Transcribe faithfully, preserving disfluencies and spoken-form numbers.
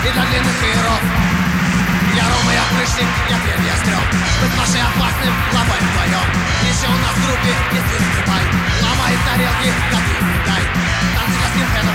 и для длинных вееров. Я Рома, я прыщик, я трен, я стрём. Быть Машей опасным, ломаем вдвоем. Еще у нас в группе есть вырубай. Ломает тарелки, как и дай. Танцы для скинхедов.